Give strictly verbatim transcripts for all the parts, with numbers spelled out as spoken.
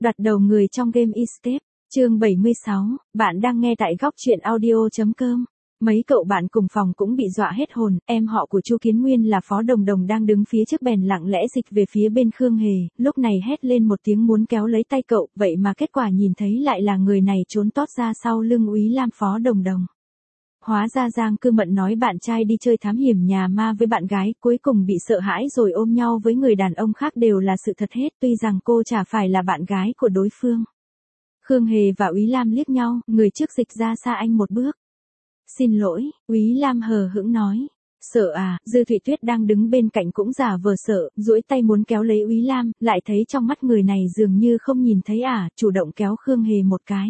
Đoạt đầu người trong game Escape, chương bảy mươi sáu, bạn đang nghe tại góc truyện audio.com. Mấy cậu bạn cùng phòng cũng bị dọa hết hồn, em họ của Chu Kiến Nguyên là Phó Đồng Đồng đang đứng phía trước bèn lặng lẽ dịch về phía bên Khương Hề, lúc này hét lên một tiếng muốn kéo lấy tay cậu, vậy mà kết quả nhìn thấy lại là người này trốn tót ra sau lưng Úy Lam Phó Đồng Đồng. Hóa ra Giang Cư Mận nói bạn trai đi chơi thám hiểm nhà ma với bạn gái, cuối cùng bị sợ hãi rồi ôm nhau với người đàn ông khác đều là sự thật hết, tuy rằng cô chả phải là bạn gái của đối phương. Khương Hề và Úy Lam liếc nhau, người trước dịch ra xa anh một bước. Xin lỗi, Úy Lam hờ hững nói. Sợ à, Dư Thụy Tuyết đang đứng bên cạnh cũng giả vờ sợ, duỗi tay muốn kéo lấy Úy Lam, lại thấy trong mắt người này dường như không nhìn thấy à, chủ động kéo Khương Hề một cái.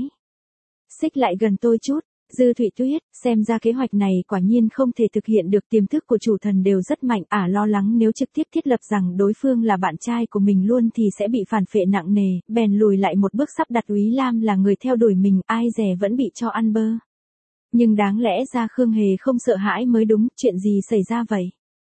Xích lại gần tôi chút. Dư Thụy Tuyết, xem ra kế hoạch này quả nhiên không thể thực hiện được, tiềm thức của chủ thần đều rất mạnh, ả à, lo lắng nếu trực tiếp thiết lập rằng đối phương là bạn trai của mình luôn thì sẽ bị phản phệ nặng nề, bèn lùi lại một bước sắp đặt Úy Lam là người theo đuổi mình, ai dè vẫn bị cho ăn bơ. Nhưng đáng lẽ ra Khương Hề không sợ hãi mới đúng, chuyện gì xảy ra vậy?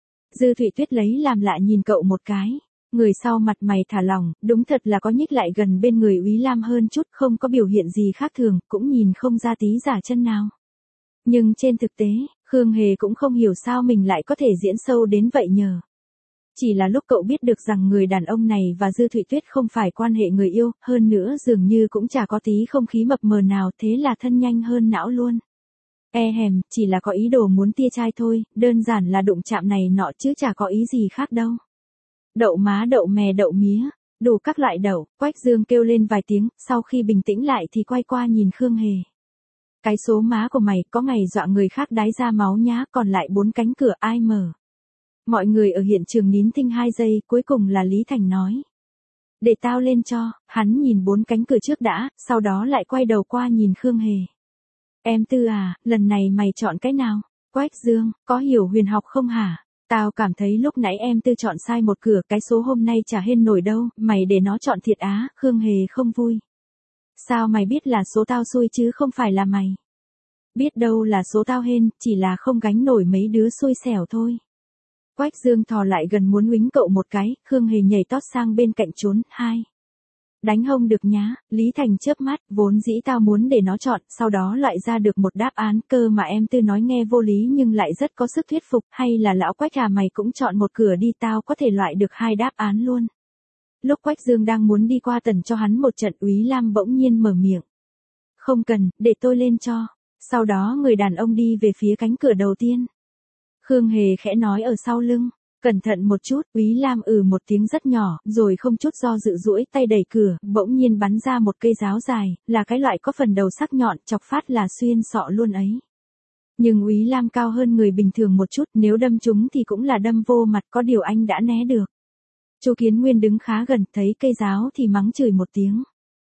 Dư Thụy Tuyết lấy làm lạ nhìn cậu một cái. Người sau mặt mày thả lỏng, đúng thật là có nhích lại gần bên người Úy Lam hơn chút, không có biểu hiện gì khác thường, cũng nhìn không ra tí giả chân nào. Nhưng trên thực tế, Khương Hề cũng không hiểu sao mình lại có thể diễn sâu đến vậy nhờ. Chỉ là lúc cậu biết được rằng người đàn ông này và Dư Thụy Tuyết không phải quan hệ người yêu, hơn nữa dường như cũng chả có tí không khí mập mờ nào, thế là thân nhanh hơn não luôn. E hèm, chỉ là có ý đồ muốn tia trai thôi, đơn giản là đụng chạm này nọ chứ chả có ý gì khác đâu. Đậu má đậu mè đậu mía, đủ các loại đậu, Quách Dương kêu lên vài tiếng, sau khi bình tĩnh lại thì quay qua nhìn Khương Hề. Cái số má của mày có ngày dọa người khác đái ra máu nhá, còn lại bốn cánh cửa ai mở. Mọi người ở hiện trường nín thinh hai giây, cuối cùng là Lý Thành nói. Để tao lên cho, hắn nhìn bốn cánh cửa trước đã, sau đó lại quay đầu qua nhìn Khương Hề. Em Tư à, lần này mày chọn cái nào? Quách Dương, có hiểu huyền học không hả? Tao cảm thấy lúc nãy em Tư chọn sai một cửa, cái số hôm nay chả hên nổi đâu, mày để nó chọn thiệt á, Khương Hề không vui. Sao mày biết là số tao xui chứ không phải là mày? Biết đâu là số tao hên, chỉ là không gánh nổi mấy đứa xui xẻo thôi. Quách Dương thò lại gần muốn uýnh cậu một cái, Khương Hề nhảy tót sang bên cạnh trốn, hai. Đánh hông được nhá, Lý Thành chớp mắt, vốn dĩ tao muốn để nó chọn, sau đó loại ra được một đáp án, cơ mà em Tư nói nghe vô lý nhưng lại rất có sức thuyết phục, hay là lão Quách à mày cũng chọn một cửa đi, tao có thể loại được hai đáp án luôn. Lúc Quách Dương đang muốn đi qua tần cho hắn một trận, Úy Lam bỗng nhiên mở miệng. Không cần, để tôi lên cho. Sau đó người đàn ông đi về phía cánh cửa đầu tiên. Khương Hề khẽ nói ở sau lưng. Cẩn thận một chút, Úy Lam ừ một tiếng rất nhỏ, rồi không chút do dự duỗi tay đẩy cửa, bỗng nhiên bắn ra một cây giáo dài, là cái loại có phần đầu sắc nhọn, chọc phát là xuyên sọ luôn ấy. Nhưng Úy Lam cao hơn người bình thường một chút, nếu đâm trúng thì cũng là đâm vô mặt, có điều anh đã né được. Chu Kiến Nguyên đứng khá gần, thấy cây giáo thì mắng chửi một tiếng.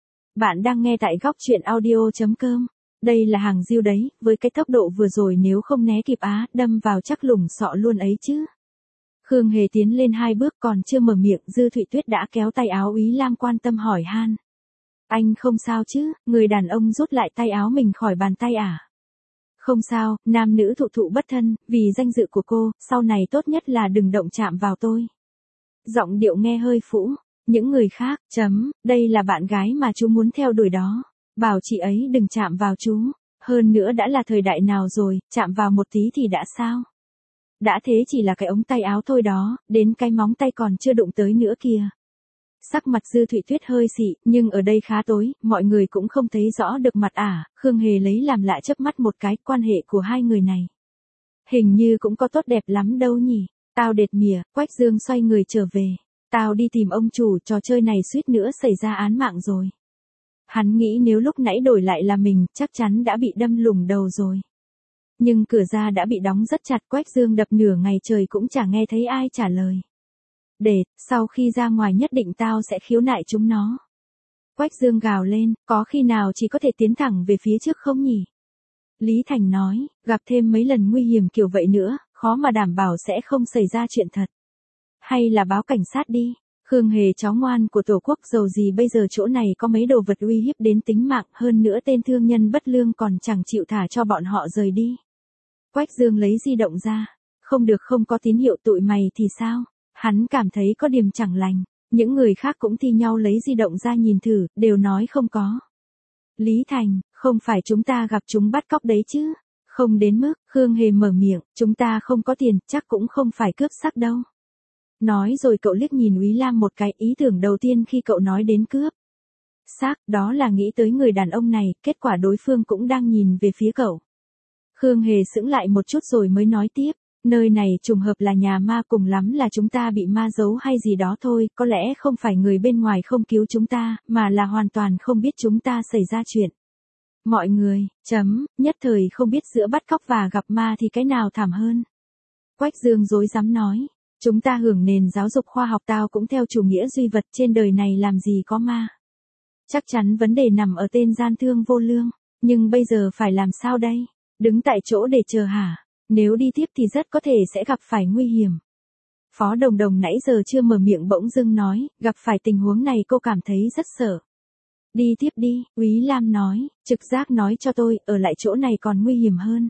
Bạn đang nghe tại góc truyện audio.com. Đây là hàng diêu đấy, với cái tốc độ vừa rồi nếu không né kịp á, đâm vào chắc lủng sọ luôn ấy chứ. Khương Hề tiến lên hai bước còn chưa mở miệng, Dư Thụy Tuyết đã kéo tay áo Úy Lam quan tâm hỏi han. Anh không sao chứ, người đàn ông rút lại tay áo mình khỏi bàn tay à? Không sao, nam nữ thụ thụ bất thân, vì danh dự của cô, sau này tốt nhất là đừng động chạm vào tôi. Giọng điệu nghe hơi phũ, những người khác, chấm, đây là bạn gái mà chú muốn theo đuổi đó. Bảo chị ấy đừng chạm vào chú, hơn nữa đã là thời đại nào rồi, chạm vào một tí thì đã sao? Đã thế chỉ là cái ống tay áo thôi đó, đến cái móng tay còn chưa đụng tới nữa kìa. Sắc mặt Dư Thụy Tuyết hơi xị, nhưng ở đây khá tối, mọi người cũng không thấy rõ được mặt ả, à. Khương Hề lấy làm lạ chớp mắt một cái, quan hệ của hai người này. Hình như cũng có tốt đẹp lắm đâu nhỉ, tao đệt mỉa, Quách Dương xoay người trở về. Tao đi tìm ông chủ, trò chơi này suýt nữa xảy ra án mạng rồi. Hắn nghĩ nếu lúc nãy đổi lại là mình, chắc chắn đã bị đâm lủng đầu rồi. Nhưng cửa ra đã bị đóng rất chặt, Quách Dương đập nửa ngày trời cũng chả nghe thấy ai trả lời. Để, sau khi ra ngoài nhất định tao sẽ khiếu nại chúng nó. Quách Dương gào lên, có khi nào chỉ có thể tiến thẳng về phía trước không nhỉ? Lý Thành nói, gặp thêm mấy lần nguy hiểm kiểu vậy nữa, khó mà đảm bảo sẽ không xảy ra chuyện thật. Hay là báo cảnh sát đi. Khương Hề cháu ngoan của Tổ quốc, dầu gì bây giờ chỗ này có mấy đồ vật uy hiếp đến tính mạng, hơn nữa tên thương nhân bất lương còn chẳng chịu thả cho bọn họ rời đi. Quách Dương lấy di động ra. Không được, không có tín hiệu, tụi mày thì sao? Hắn cảm thấy có điểm chẳng lành. Những người khác cũng thi nhau lấy di động ra nhìn thử, đều nói không có. Lý Thành, không phải chúng ta gặp chúng bắt cóc đấy chứ? Không đến mức, Khương Hề mở miệng, chúng ta không có tiền, chắc cũng không phải cướp xác đâu. Nói rồi cậu liếc nhìn Úy Lam một cái, ý tưởng đầu tiên khi cậu nói đến cướp xác, đó là nghĩ tới người đàn ông này, kết quả đối phương cũng đang nhìn về phía cậu. Khương Hề sững lại một chút rồi mới nói tiếp, nơi này trùng hợp là nhà ma, cùng lắm là chúng ta bị ma giấu hay gì đó thôi, có lẽ không phải người bên ngoài không cứu chúng ta, mà là hoàn toàn không biết chúng ta xảy ra chuyện. Mọi người, chấm, nhất thời không biết giữa bắt cóc và gặp ma thì cái nào thảm hơn. Quách Dương dối dám nói, chúng ta hưởng nền giáo dục khoa học, tao cũng theo chủ nghĩa duy vật, trên đời này làm gì có ma. Chắc chắn vấn đề nằm ở tên gian thương vô lương, nhưng bây giờ phải làm sao đây? Đứng tại chỗ để chờ hả? Nếu đi tiếp thì rất có thể sẽ gặp phải nguy hiểm. Phó Đồng Đồng nãy giờ chưa mở miệng bỗng dưng nói, gặp phải tình huống này cô cảm thấy rất sợ. Đi tiếp đi, Úy Lam nói, trực giác nói cho tôi, ở lại chỗ này còn nguy hiểm hơn.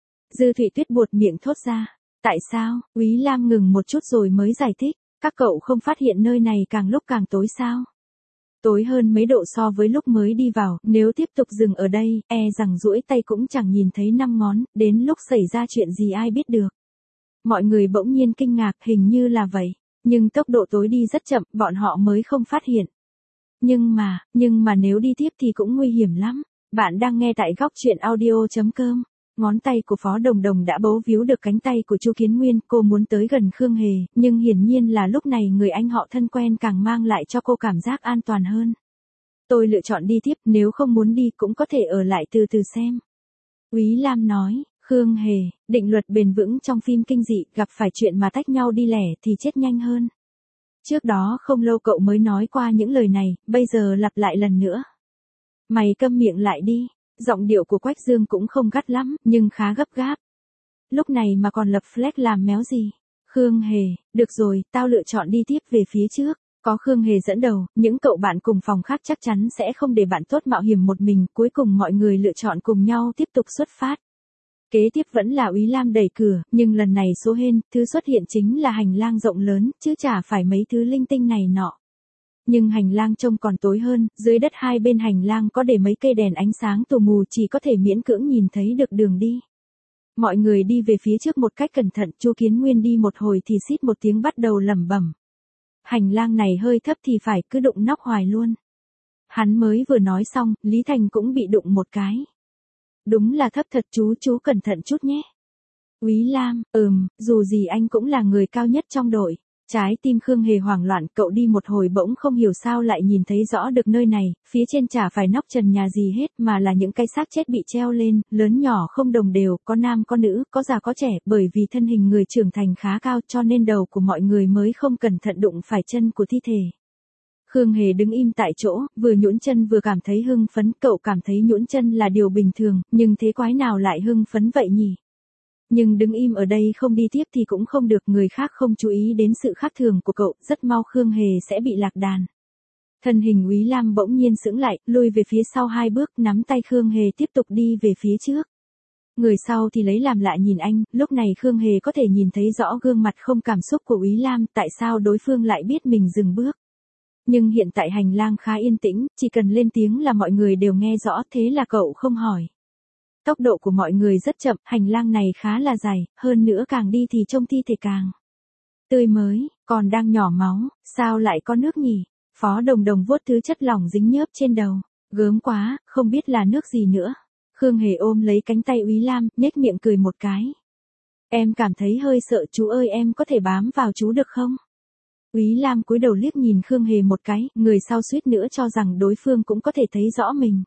Dư Thụy Tuyết buột miệng thốt ra. Tại sao? Úy Lam ngừng một chút rồi mới giải thích, các cậu không phát hiện nơi này càng lúc càng tối sao? Tối hơn mấy độ so với lúc mới đi vào, nếu tiếp tục dừng ở đây, e rằng duỗi tay cũng chẳng nhìn thấy năm ngón, đến lúc xảy ra chuyện gì ai biết được. Mọi người bỗng nhiên kinh ngạc, hình như là vậy, nhưng tốc độ tối đi rất chậm, bọn họ mới không phát hiện. Nhưng mà, nhưng mà nếu đi tiếp thì cũng nguy hiểm lắm. Bạn đang nghe tại góc truyện audio chấm com. Ngón tay của Phó Đồng Đồng đã bấu víu được cánh tay của Chu Kiến Nguyên, cô muốn tới gần Khương Hề, nhưng hiển nhiên là lúc này người anh họ thân quen càng mang lại cho cô cảm giác an toàn hơn. Tôi lựa chọn đi tiếp, nếu không muốn đi cũng có thể ở lại từ từ xem. Úy Lam nói, Khương Hề, định luật bền vững trong phim kinh dị, gặp phải chuyện mà tách nhau đi lẻ thì chết nhanh hơn. Trước đó không lâu cậu mới nói qua những lời này, bây giờ lặp lại lần nữa. Mày câm miệng lại đi. Giọng điệu của Quách Dương cũng không gắt lắm, nhưng khá gấp gáp. Lúc này mà còn lập flag làm méo gì? Khương Hề, được rồi, tao lựa chọn đi tiếp về phía trước. Có Khương Hề dẫn đầu, những cậu bạn cùng phòng khác chắc chắn sẽ không để bạn tốt mạo hiểm một mình. Cuối cùng mọi người lựa chọn cùng nhau tiếp tục xuất phát. Kế tiếp vẫn là Úy Lam đẩy cửa, nhưng lần này số hên, thứ xuất hiện chính là hành lang rộng lớn, chứ chả phải mấy thứ linh tinh này nọ. Nhưng hành lang trông còn tối hơn, dưới đất hai bên hành lang có để mấy cây đèn ánh sáng tù mù, chỉ có thể miễn cưỡng nhìn thấy được đường đi. Mọi người đi về phía trước một cách cẩn thận, Chu Kiến Nguyên đi một hồi thì xít một tiếng bắt đầu lẩm bẩm. Hành lang này hơi thấp thì phải, cứ đụng nóc hoài luôn. Hắn mới vừa nói xong, Lý Thành cũng bị đụng một cái. Đúng là thấp thật, chú chú cẩn thận chút nhé. Úy Lam, ừm, dù gì anh cũng là người cao nhất trong đội. Trái tim Khương Hề hoảng loạn, cậu đi một hồi bỗng không hiểu sao lại nhìn thấy rõ được nơi này, phía trên chả phải nóc trần nhà gì hết mà là những cái xác chết bị treo lên, lớn nhỏ không đồng đều, có nam có nữ, có già có trẻ, bởi vì thân hình người trưởng thành khá cao cho nên đầu của mọi người mới không cẩn thận đụng phải chân của thi thể. Khương Hề đứng im tại chỗ, vừa nhũn chân vừa cảm thấy hưng phấn, cậu cảm thấy nhũn chân là điều bình thường, nhưng thế quái nào lại hưng phấn vậy nhỉ? Nhưng đứng im ở đây không đi tiếp thì cũng không được, người khác không chú ý đến sự khác thường của cậu, rất mau Khương Hề sẽ bị lạc đàn. Thân hình Úy Lam bỗng nhiên sững lại, lùi về phía sau hai bước, nắm tay Khương Hề tiếp tục đi về phía trước. Người sau thì lấy làm lạ nhìn anh, lúc này Khương Hề có thể nhìn thấy rõ gương mặt không cảm xúc của Úy Lam, tại sao đối phương lại biết mình dừng bước. Nhưng hiện tại hành lang khá yên tĩnh, chỉ cần lên tiếng là mọi người đều nghe rõ, thế là cậu không hỏi. Tốc độ của mọi người rất chậm, hành lang này khá là dài, hơn nữa càng đi thì trông thi thể càng tươi mới, còn đang nhỏ máu, sao lại có nước nhỉ? Phó Đồng Đồng vuốt thứ chất lỏng dính nhớp trên đầu, gớm quá, không biết là nước gì nữa. Khương Hề ôm lấy cánh tay Úy Lam, nhếch miệng cười một cái. Em cảm thấy hơi sợ, chú ơi, em có thể bám vào chú được không? Úy Lam cúi đầu liếc nhìn Khương Hề một cái, người sau suýt nữa cho rằng đối phương cũng có thể thấy rõ mình.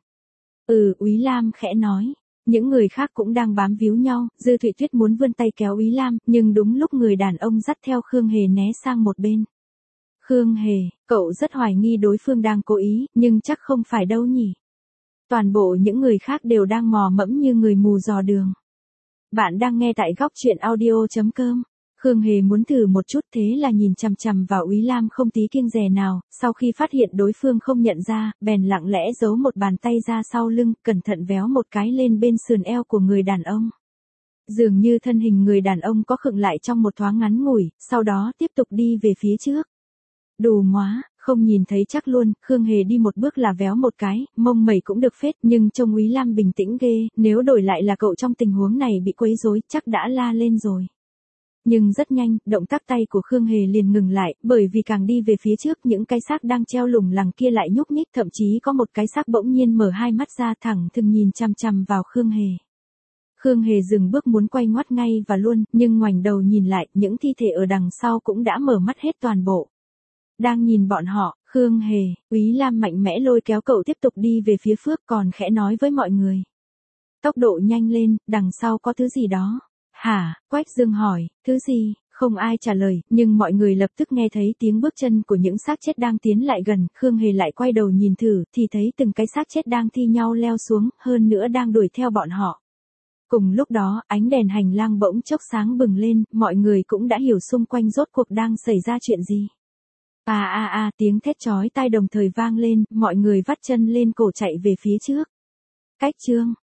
Ừ, Úy Lam khẽ nói. Những người khác cũng đang bám víu nhau, Dư Thụy Tuyết muốn vươn tay kéo Úy Lam, nhưng đúng lúc người đàn ông dắt theo Khương Hề né sang một bên. Khương Hề, cậu rất hoài nghi đối phương đang cố ý, nhưng chắc không phải đâu nhỉ. Toàn bộ những người khác đều đang mò mẫm như người mù dò đường. Bạn đang nghe tại góc truyện audio chấm com. Khương Hề muốn thử một chút, thế là nhìn chằm chằm vào Úy Lam không tí kiêng dè nào, sau khi phát hiện đối phương không nhận ra, bèn lặng lẽ giấu một bàn tay ra sau lưng, cẩn thận véo một cái lên bên sườn eo của người đàn ông. Dường như thân hình người đàn ông có khựng lại trong một thoáng ngắn ngủi, sau đó tiếp tục đi về phía trước. Đù móa, Không nhìn thấy chắc luôn, Khương Hề đi một bước là véo một cái, mông mẩy cũng được phết, nhưng trông Úy Lam bình tĩnh ghê, nếu đổi lại là cậu trong tình huống này bị quấy rối, chắc đã la lên rồi. Nhưng rất nhanh, động tác tay của Khương Hề liền ngừng lại, bởi vì càng đi về phía trước những cái xác đang treo lủng lẳng kia lại nhúc nhích, thậm chí có một cái xác bỗng nhiên mở hai mắt ra thẳng thừng nhìn chằm chằm vào Khương Hề. Khương Hề dừng bước muốn quay ngoắt ngay và luôn, nhưng ngoảnh đầu nhìn lại, những thi thể ở đằng sau cũng đã mở mắt hết toàn bộ. Đang nhìn bọn họ, Khương Hề, Úy Lam mạnh mẽ lôi kéo cậu tiếp tục đi về phía Phước còn khẽ nói với mọi người. Tốc độ nhanh lên, đằng sau có thứ gì đó. Hả, Quách Dương hỏi, thứ gì, không ai trả lời, nhưng mọi người lập tức nghe thấy tiếng bước chân của những xác chết đang tiến lại gần, Khương Hề lại quay đầu nhìn thử, thì thấy từng cái xác chết đang thi nhau leo xuống, hơn nữa đang đuổi theo bọn họ. Cùng lúc đó, ánh đèn hành lang bỗng chốc sáng bừng lên, mọi người cũng đã hiểu xung quanh rốt cuộc đang xảy ra chuyện gì. À à à, tiếng thét chói tai đồng thời vang lên, mọi người vắt chân lên cổ chạy về phía trước. Cách chương